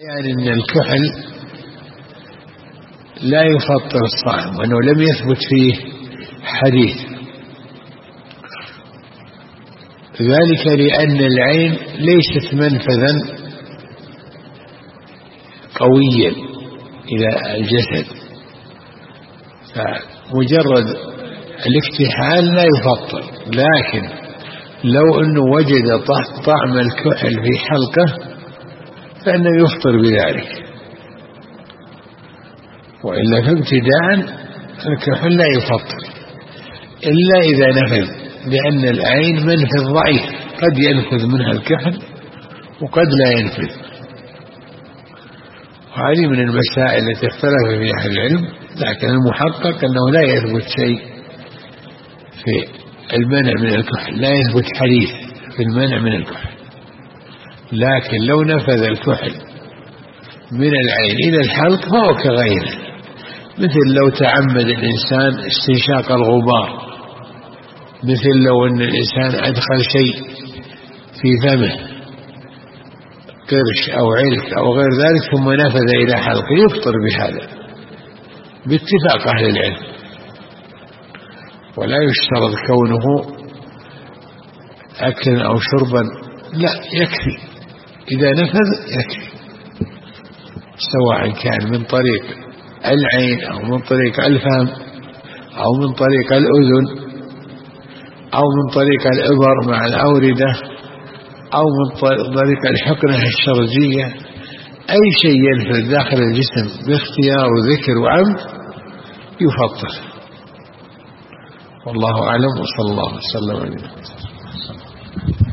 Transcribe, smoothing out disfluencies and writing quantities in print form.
يعني أن الكحل لا يفطر الصائم وأنه لم يثبت فيه حديث، ذلك لأن العين ليست منفذا قويا إلى الجسد، فمجرد الاكتحال لا يفطر، لكن لو أنه وجد طعم الكحل في حلقه فإنه يفطر بذلك، وإلا فابتداء الكحل لا يفطر إلا إذا نفذ، لأن العين منفذ ضعيف، قد ينفذ منها الكحل وقد لا ينفذ. وهذه من المسائل التي اختلف فيها أهل العلم، لكن المحقق أنه لا يثبت شيء في المنع من الكحل، لا يثبت حديث في المنع من الكحل، لكن لو نفذ الكحل من العين إلى الحلق فهو كغيره، مثل لو تعمد الإنسان استنشاق الغبار، مثل لو أن الإنسان أدخل شيء في فمه قرش أو علك أو غير ذلك ثم نفذ إلى حلقه، يفطر بهذا باتفاق أهل العلم، ولا يشترط كونه أكلا أو شربا، لا، يكفي إذا نفذ يكفي، سواء كان من طريق العين أو من طريق الفم أو من طريق الأذن أو من طريق الإبر مع الأوردة أو من طريق الحقنة الشرجية، أي شيء ينفذ داخل الجسم باختيار وذكر وعمد يفطر. والله أعلم، وصلى الله وسلم على نبينا محمد.